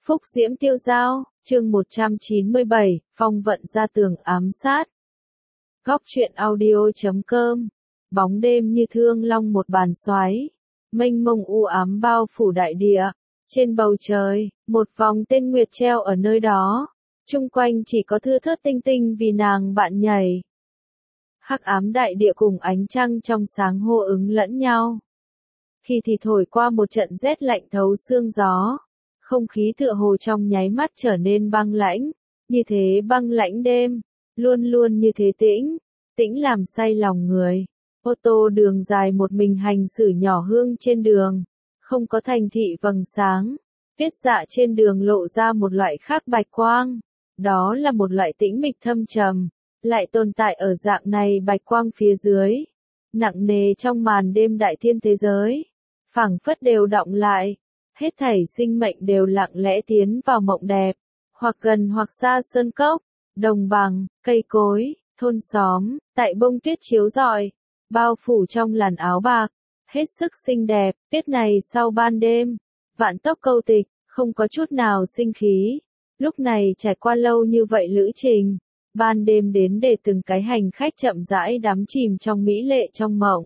Phúc diễm tiêu dao, chương 197, phong vận ra tường ám sát. Góc truyện audio.com. Bóng đêm như thương long một bàn xoáy, mênh mông u ám bao phủ đại địa. Trên bầu trời, một vòng tên nguyệt treo ở nơi đó, chung quanh chỉ có thưa thớt tinh tinh vì nàng bạn nhảy. Hắc ám đại địa cùng ánh trăng trong sáng hô ứng lẫn nhau. Khi thì thổi qua một trận rét lạnh thấu xương gió, không khí tựa hồ trong nháy mắt trở nên băng lãnh, như thế băng lãnh đêm, luôn luôn như thế tĩnh, tĩnh làm say lòng người. Ô tô đường dài một mình hành xử nhỏ hương trên đường, không có thành thị vầng sáng, viết dạ trên đường lộ ra một loại khác bạch quang, đó là một loại tĩnh mịch thâm trầm, lại tồn tại ở dạng này bạch quang phía dưới, nặng nề trong màn đêm đại thiên thế giới, phảng phất đều đọng lại. Hết thảy sinh mệnh đều lặng lẽ tiến vào mộng đẹp, hoặc gần hoặc xa sơn cốc, đồng bằng, cây cối, thôn xóm, tại bông tuyết chiếu rọi, bao phủ trong làn áo bạc, hết sức xinh đẹp. Tuyết này sau ban đêm, vạn tốc câu tịch, không có chút nào sinh khí. Lúc này trải qua lâu như vậy lữ trình, ban đêm đến để từng cái hành khách chậm rãi đắm chìm trong mỹ lệ trong mộng.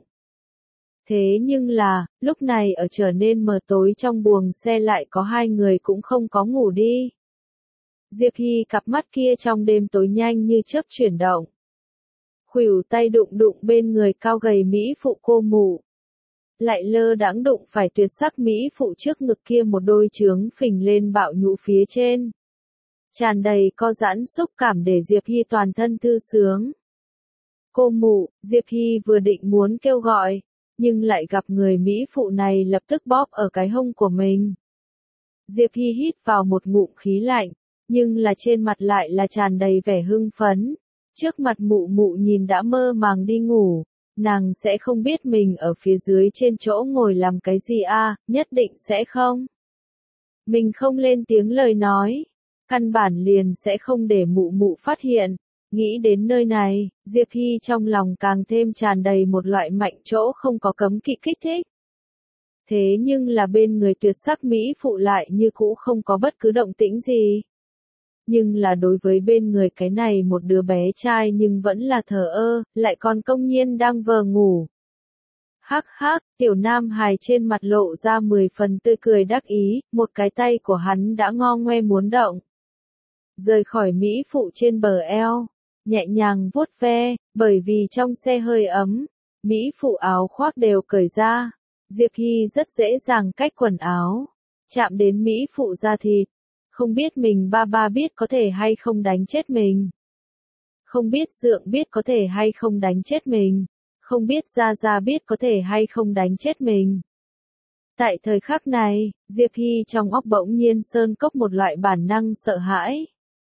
Thế nhưng là, lúc này ở trở nên mờ tối trong buồng xe lại có hai người cũng không có ngủ đi. Diệp Hy cặp mắt kia trong đêm tối nhanh như chớp chuyển động. Khuỷu tay đụng đụng bên người cao gầy mỹ phụ cô mụ. Lại lơ đãng đụng phải tuyệt sắc mỹ phụ trước ngực kia một đôi trướng phình lên bạo nhũ phía trên. Tràn đầy co giãn xúc cảm để Diệp Hy toàn thân thư sướng. Cô mụ, Diệp Hy vừa định muốn kêu gọi, nhưng lại gặp người Mỹ phụ này lập tức bóp ở cái hông của mình. Diệp Hy hít vào một ngụm khí lạnh, nhưng là trên mặt lại là tràn đầy vẻ hưng phấn. Trước mặt mụ mụ nhìn đã mơ màng đi ngủ, nàng sẽ không biết mình ở phía dưới trên chỗ ngồi làm cái gì à, nhất định sẽ không. Mình không lên tiếng lời nói, căn bản liền sẽ không để mụ mụ phát hiện. Nghĩ đến nơi này, Diệp Hy trong lòng càng thêm tràn đầy một loại mạnh chỗ không có cấm kỵ kích thích. Thế nhưng là bên người tuyệt sắc Mỹ phụ lại như cũ không có bất cứ động tĩnh gì. Nhưng là đối với bên người cái này một đứa bé trai nhưng vẫn là thờ ơ, lại còn công nhiên đang vờ ngủ. Hắc hắc, tiểu nam hài trên mặt lộ ra 10 phần tươi cười đắc ý, một cái tay của hắn đã ngo ngoe muốn động. Rời khỏi Mỹ phụ trên bờ eo. Nhẹ nhàng vuốt ve, bởi vì trong xe hơi ấm, Mỹ phụ áo khoác đều cởi ra. Diệp Hy rất dễ dàng cách quần áo, chạm đến Mỹ phụ da thịt. Không biết mình ba biết có thể hay không đánh chết mình. Không biết dượng biết có thể hay không đánh chết mình. Không biết gia biết có thể hay không đánh chết mình. Tại thời khắc này, Diệp Hy trong óc bỗng nhiên sơn cốc một loại bản năng sợ hãi.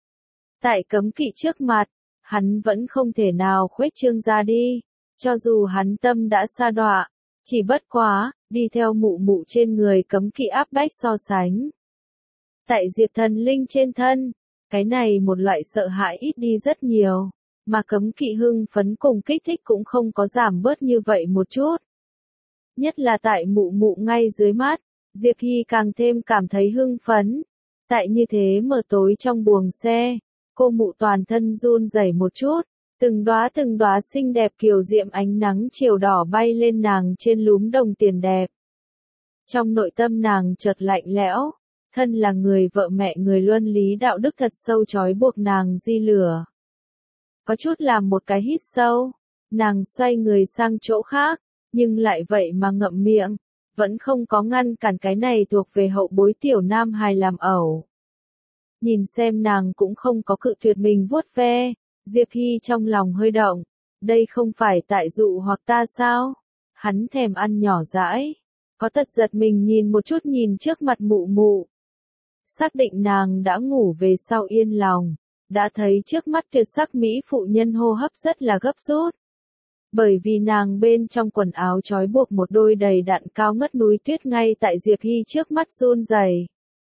Tại cấm kỵ trước mặt, hắn vẫn không thể nào khuếch trương ra đi, cho dù hắn tâm đã sa đọa, chỉ bất quá, đi theo mụ mụ trên người cấm kỵ áp bách so sánh. Tại Diệp Thần Linh trên thân, cái này một loại sợ hãi ít đi rất nhiều, mà cấm kỵ hưng phấn cùng kích thích cũng không có giảm bớt như vậy một chút. Nhất là tại mụ mụ ngay dưới mắt, Diệp Hy càng thêm cảm thấy hưng phấn, tại như thế mờ tối trong buồng xe. Cô mụ toàn thân run rẩy một chút, từng đóa xinh đẹp kiều diệm ánh nắng chiều đỏ bay lên nàng trên lúm đồng tiền đẹp. Trong nội tâm nàng chợt lạnh lẽo, thân là người vợ mẹ người luân lý đạo đức thật sâu trói buộc nàng di lửa. Có chút làm một cái hít sâu, nàng xoay người sang chỗ khác, nhưng lại vậy mà ngậm miệng, vẫn không có ngăn cản cái này thuộc về hậu bối tiểu nam hài làm ẩu. Nhìn xem nàng cũng không có cự tuyệt mình vuốt ve, Diệp Hy trong lòng hơi động, đây không phải tại dụ hoặc ta sao? Hắn thèm ăn nhỏ dãi, có tật giật mình nhìn một chút nhìn trước mặt mụ mụ. Xác định nàng đã ngủ về sau yên lòng, đã thấy trước mắt tuyệt sắc mỹ phụ nhân hô hấp rất là gấp rút. Bởi vì nàng bên trong quần áo trói buộc một đôi đầy đặn cao ngất núi tuyết ngay tại Diệp Hy trước mắt run rẩy.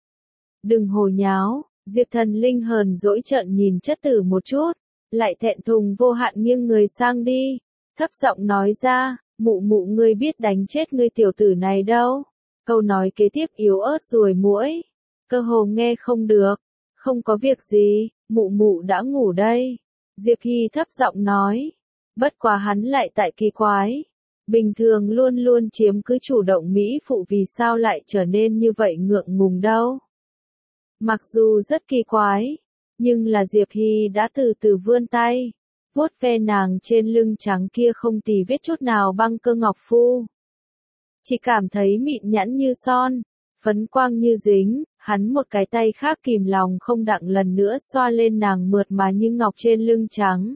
Đừng hồ nháo. Diệp Thần Linh hờn dỗi trợn nhìn chất tử một chút, lại thẹn thùng vô hạn nghiêng người sang đi, thấp giọng nói ra, mụ mụ ngươi biết đánh chết ngươi tiểu tử này đâu. Câu nói kế tiếp yếu ớt ruồi muỗi. cơ hồ nghe không được. Không có việc gì, mụ mụ đã ngủ đây. Diệp Hy thấp giọng nói. Bất quá hắn lại tại kỳ quái. Bình thường luôn luôn chiếm cứ chủ động mỹ phụ vì sao lại trở nên như vậy ngượng ngùng đâu. Mặc dù rất kỳ quái, nhưng là Diệp Hy đã từ từ vươn tay, vuốt ve nàng trên lưng trắng kia không tì vết chút nào băng cơ ngọc phu. Chỉ cảm thấy mịn nhẵn như son, phấn quang như dính, hắn một cái tay khác kìm lòng không đặng lần nữa xoa lên nàng mượt mà như ngọc trên lưng trắng.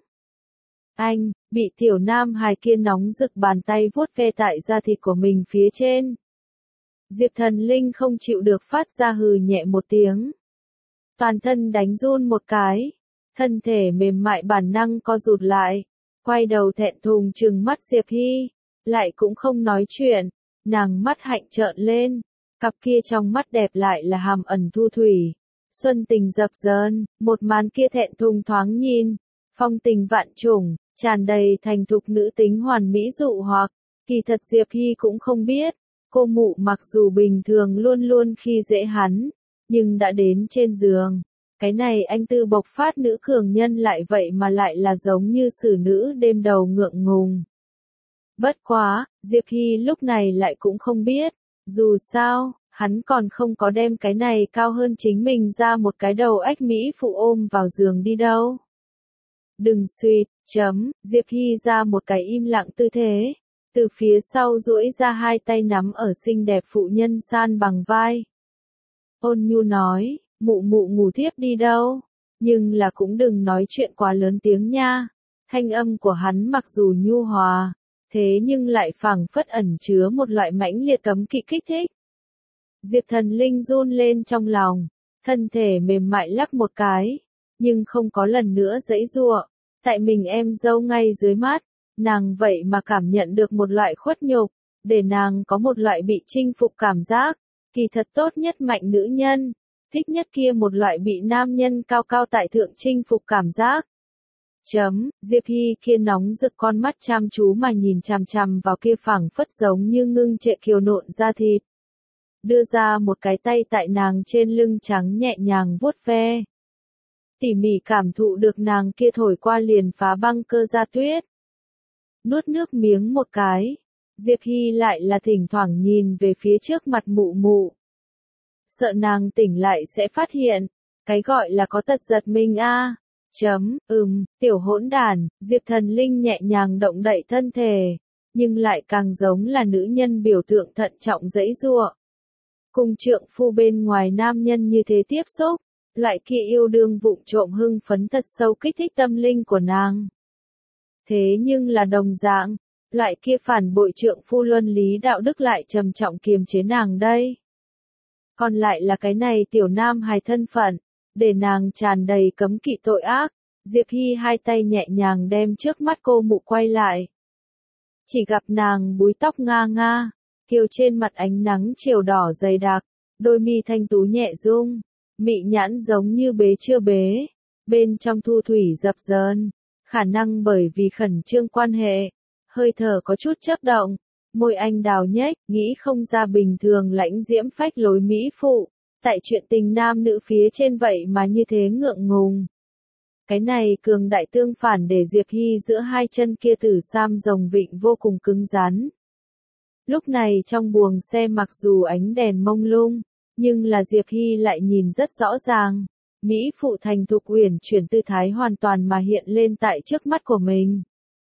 Anh, bị tiểu nam hài kia nóng rực bàn tay vuốt ve tại da thịt của mình phía trên. Diệp Thần Linh không chịu được phát ra hừ nhẹ một tiếng. Toàn thân đánh run một cái, thân thể mềm mại bản năng co rụt lại, quay đầu thẹn thùng trừng mắt Diệp Hy, lại cũng không nói chuyện, nàng mắt hạnh trợn lên, cặp kia trong mắt đẹp lại là hàm ẩn thu thủy, xuân tình dập dờn, một màn kia thẹn thùng thoáng nhìn, phong tình vạn trùng, tràn đầy thành thục nữ tính hoàn mỹ dụ hoặc, kỳ thật Diệp Hy cũng không biết, cô mụ mặc dù bình thường luôn luôn khi dễ hắn, nhưng đã đến trên giường, cái này anh tư bộc phát nữ cường nhân lại vậy mà lại là giống như xử nữ đêm đầu ngượng ngùng. Bất quá, Diệp Hy lúc này lại cũng không biết, dù sao, hắn còn không có đem cái này cao hơn chính mình ra một cái đầu ếch Mỹ phụ ôm vào giường đi đâu. Đừng suýt, Diệp Hy ra một cái im lặng tư thế, từ phía sau duỗi ra hai tay nắm ở xinh đẹp phụ nhân san bằng vai. Ôn nhu nói, mụ mụ ngủ thiếp đi đâu, nhưng là cũng đừng nói chuyện quá lớn tiếng nha. Thanh âm của hắn mặc dù nhu hòa, thế nhưng lại phảng phất ẩn chứa một loại mãnh liệt cấm kỵ kích thích. Diệp Thần Linh run lên trong lòng, thân thể mềm mại lắc một cái, nhưng không có lần nữa giãy giụa. Tại mình em dâu ngay dưới mắt, nàng vậy mà cảm nhận được một loại khuất nhục, để nàng có một loại bị chinh phục cảm giác, kỳ thật tốt nhất mạnh nữ nhân, thích nhất kia một loại bị nam nhân cao cao tại thượng chinh phục cảm giác. Diệp Hy kia nóng rực con mắt chăm chú mà nhìn chằm chằm vào kia phảng phất giống như ngưng trệ kiều nộn da thịt. Đưa ra một cái tay tại nàng trên lưng trắng nhẹ nhàng vuốt ve. Tỉ mỉ cảm thụ được nàng kia thổi qua liền phá băng cơ da tuyết. Nuốt nước miếng một cái, Diệp Hy lại là thỉnh thoảng nhìn về phía trước mặt mụ mụ. Sợ nàng tỉnh lại sẽ phát hiện, cái gọi là có tật giật mình a. Tiểu hỗn đàn, Diệp Thần Linh nhẹ nhàng động đậy thân thể, nhưng lại càng giống là nữ nhân biểu tượng thận trọng giãy giụa. Cùng trượng phu bên ngoài nam nhân như thế tiếp xúc, lại kia yêu đương vụng trộm hưng phấn thật sâu kích thích tâm linh của nàng. Thế nhưng là đồng dạng, loại kia phản bội trượng phu luân lý đạo đức lại trầm trọng kiềm chế nàng đây. Còn lại là cái này tiểu nam hài thân phận, để nàng tràn đầy cấm kỵ tội ác. Diệp Hy hai tay nhẹ nhàng đem trước mắt cô mụ quay lại. Chỉ gặp nàng búi tóc nga nga, kiều trên mặt ánh nắng chiều đỏ dày đặc, đôi mi thanh tú nhẹ rung, mị nhãn giống như bế chưa bế, bên trong thu thủy dập dờn, khả năng bởi vì khẩn trương quan hệ, hơi thở có chút chớp động, môi anh đào nhếch, nghĩ không ra bình thường lãnh diễm phách lối mỹ phụ, tại chuyện tình nam nữ phía trên vậy mà như thế ngượng ngùng. Cái này cường đại tương phản để Diệp Hy giữa hai chân kia tử sam rồng vịnh vô cùng cứng rắn. Lúc này trong buồng xe mặc dù ánh đèn mông lung, nhưng là Diệp Hy lại nhìn rất rõ ràng. Mỹ phụ thành thục uyển chuyển tư thái hoàn toàn mà hiện lên tại trước mắt của mình.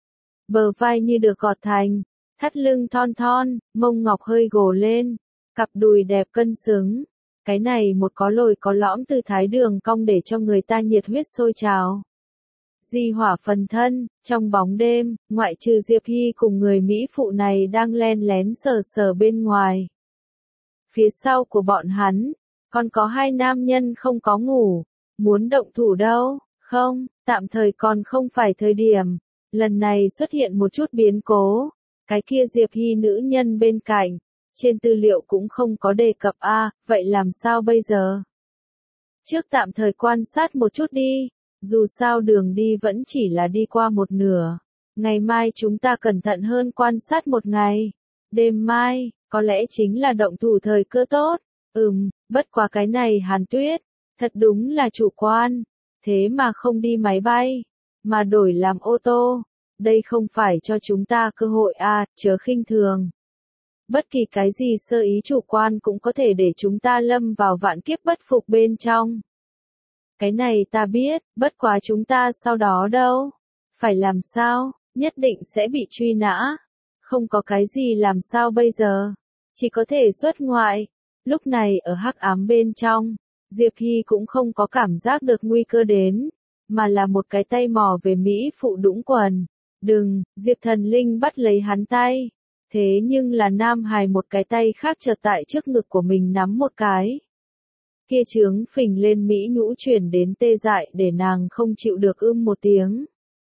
Bờ vai như được gọt thành, thắt lưng thon thon, mông ngọc hơi gồ lên, cặp đùi đẹp cân xứng. Cái này một có lồi có lõm tư thái đường cong để cho người ta nhiệt huyết sôi trào. Di hỏa phần thân, trong bóng đêm, ngoại trừ Diệp Hy cùng người Mỹ phụ này đang len lén sờ sờ bên ngoài. Phía sau của bọn hắn, còn có hai nam nhân không có ngủ, muốn động thủ đâu, không, tạm thời còn không phải thời điểm. Lần này xuất hiện một chút biến cố, cái kia Diệp Hy nữ nhân bên cạnh, trên tư liệu cũng không có đề cập vậy làm sao bây giờ? Trước tạm thời quan sát một chút đi, dù sao đường đi vẫn chỉ là đi qua một nửa. Ngày mai chúng ta cẩn thận hơn quan sát một ngày. Đêm mai, có lẽ chính là động thủ thời cơ tốt. Bất quá cái này Hàn Tuyết, thật đúng là chủ quan, thế mà không đi máy bay, mà đổi làm ô tô, đây không phải cho chúng ta cơ hội à, chớ khinh thường. Bất kỳ cái gì sơ ý chủ quan cũng có thể để chúng ta lâm vào vạn kiếp bất phục bên trong. Cái này ta biết, bất quá chúng ta sau đó đâu? Phải làm sao? Nhất định sẽ bị truy nã. Không có cái gì làm sao bây giờ? Chỉ có thể xuất ngoại. Lúc này ở hắc ám bên trong, Diệp Hy cũng không có cảm giác được nguy cơ đến, mà là một cái tay mò về Mỹ phụ đũng quần. Đừng, Diệp Thần Linh bắt lấy hắn tay. Thế nhưng là Nam Hải một cái tay khác chợt tại trước ngực của mình nắm một cái. Kia trướng phình lên Mỹ nhũ chuyển đến tê dại để nàng không chịu được một tiếng.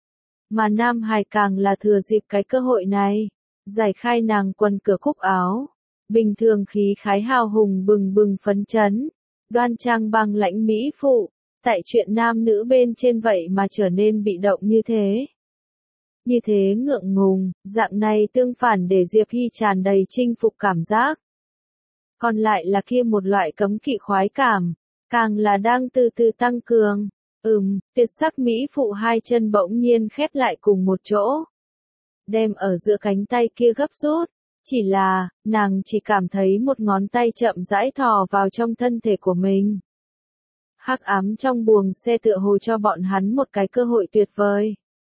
Mà Nam Hải càng là thừa dịp cái cơ hội này, giải khai nàng quần cửa cúc áo. Bình thường khí khái hào hùng bừng bừng phấn chấn, đoan trang bằng lãnh Mỹ phụ, tại chuyện nam nữ bên trên vậy mà trở nên bị động như thế. Như thế ngượng ngùng, dạng này tương phản để Diệp Hy tràn đầy chinh phục cảm giác. Còn lại là kia một loại cấm kỵ khoái cảm, càng là đang từ từ tăng cường. Tuyệt sắc Mỹ phụ hai chân bỗng nhiên khép lại cùng một chỗ. Đem ở giữa cánh tay kia gấp rút. Chỉ là, nàng chỉ cảm thấy một ngón tay chậm rãi thò vào trong thân thể của mình. Hắc ám trong buồng xe tựa hồ cho bọn hắn một cái cơ hội tuyệt vời.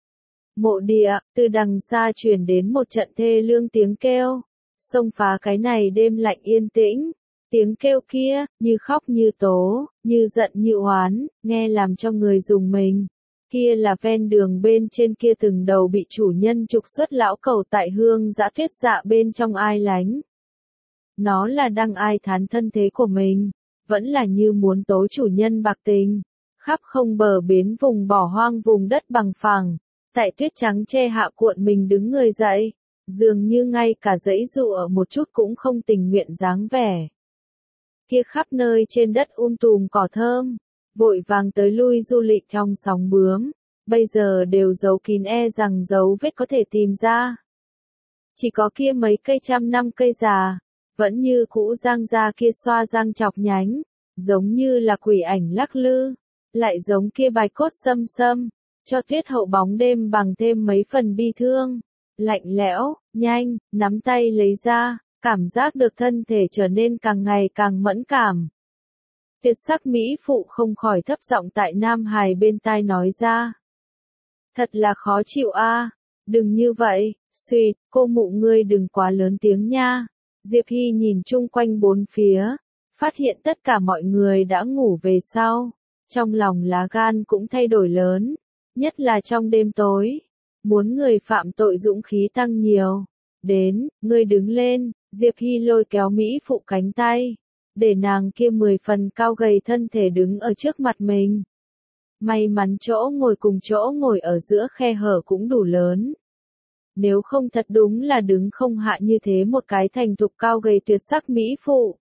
Mộ địa, từ đằng xa truyền đến một trận thê lương tiếng kêu. Xông phá cái này đêm lạnh yên tĩnh. Tiếng kêu kia, như khóc như tố, như giận như oán, nghe làm cho người rùng mình. Kia là ven đường bên trên kia từng đầu bị chủ nhân trục xuất lão cẩu tại hương dã tuyết dạ bên trong ai lánh. Nó là đang ai thán thân thế của mình, vẫn là như muốn tố chủ nhân bạc tình. Khắp không bờ bến vùng bỏ hoang vùng đất bằng phẳng, tại tuyết trắng che hạ cuộn mình đứng người dậy, dường như ngay cả giãy giụa một chút cũng không tình nguyện dáng vẻ. Kia khắp nơi trên đất tùm cỏ thơm, vội vàng tới lui du lịch trong sóng bướm, bây giờ đều giấu kín rằng dấu vết có thể tìm ra. Chỉ có kia mấy cây trăm năm cây già, vẫn như cũ giang ra kia xoa giang chọc nhánh, giống như là quỷ ảnh lắc lư, lại giống kia bài cốt xâm xâm, cho tuyết hậu bóng đêm bằng thêm mấy phần bi thương, lạnh lẽo, nhanh, nắm tay lấy ra, cảm giác được thân thể trở nên càng ngày càng mẫn cảm. Tuyệt sắc Mỹ phụ không khỏi thấp giọng tại Nam Hải bên tai nói ra. Thật là khó chịu a, đừng như vậy, suýt, cô mụ ngươi đừng quá lớn tiếng nha. Diệp Hy nhìn chung quanh bốn phía, phát hiện tất cả mọi người đã ngủ về sau, trong lòng lá gan cũng thay đổi lớn, nhất là trong đêm tối, muốn người phạm tội dũng khí tăng nhiều. Đến, ngươi đứng lên, Diệp Hy lôi kéo Mỹ phụ cánh tay, để nàng kia 10 phần cao gầy thân thể đứng ở trước mặt mình. May mắn chỗ ngồi cùng chỗ ngồi ở giữa khe hở cũng đủ lớn. Nếu không thật đúng là đứng không hạ như thế một cái thành thục cao gầy tuyệt sắc Mỹ phụ.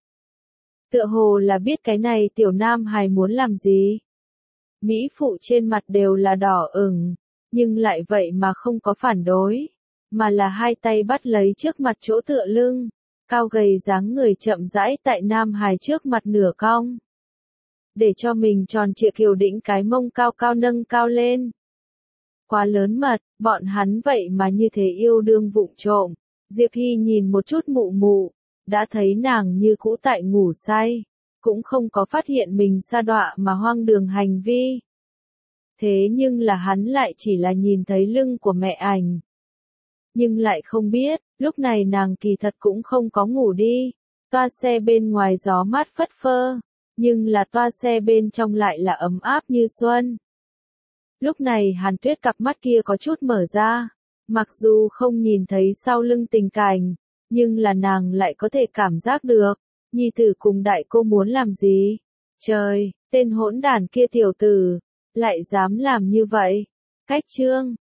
Tựa hồ là biết cái này tiểu nam hài muốn làm gì. Mỹ phụ trên mặt đều là đỏ ửng, nhưng lại vậy mà không có phản đối, mà là hai tay bắt lấy trước mặt chỗ tựa lưng, cao gầy dáng người chậm rãi tại nam hài trước mặt nửa cong. Để cho mình tròn trịa kiều đĩnh cái mông cao cao nâng cao lên. Quá lớn mật, bọn hắn vậy mà như thế yêu đương vụng trộm. Diệp Hy nhìn một chút mụ mụ, đã thấy nàng như cũ tại ngủ say, cũng không có phát hiện mình sa đọa mà hoang đường hành vi. Thế nhưng là hắn lại chỉ là nhìn thấy lưng của mẹ ảnh. Nhưng lại không biết, lúc này nàng kỳ thật cũng không có ngủ đi. Toa xe bên ngoài gió mát phất phơ, nhưng là toa xe bên trong lại là ấm áp như xuân. Lúc này Hàn Tuyết cặp mắt kia có chút mở ra, mặc dù không nhìn thấy sau lưng tình cảnh, nhưng là nàng lại có thể cảm giác được, nhi tử cùng đại cô muốn làm gì. Trời, tên hỗn đản kia tiểu tử, lại dám làm như vậy. Cách chương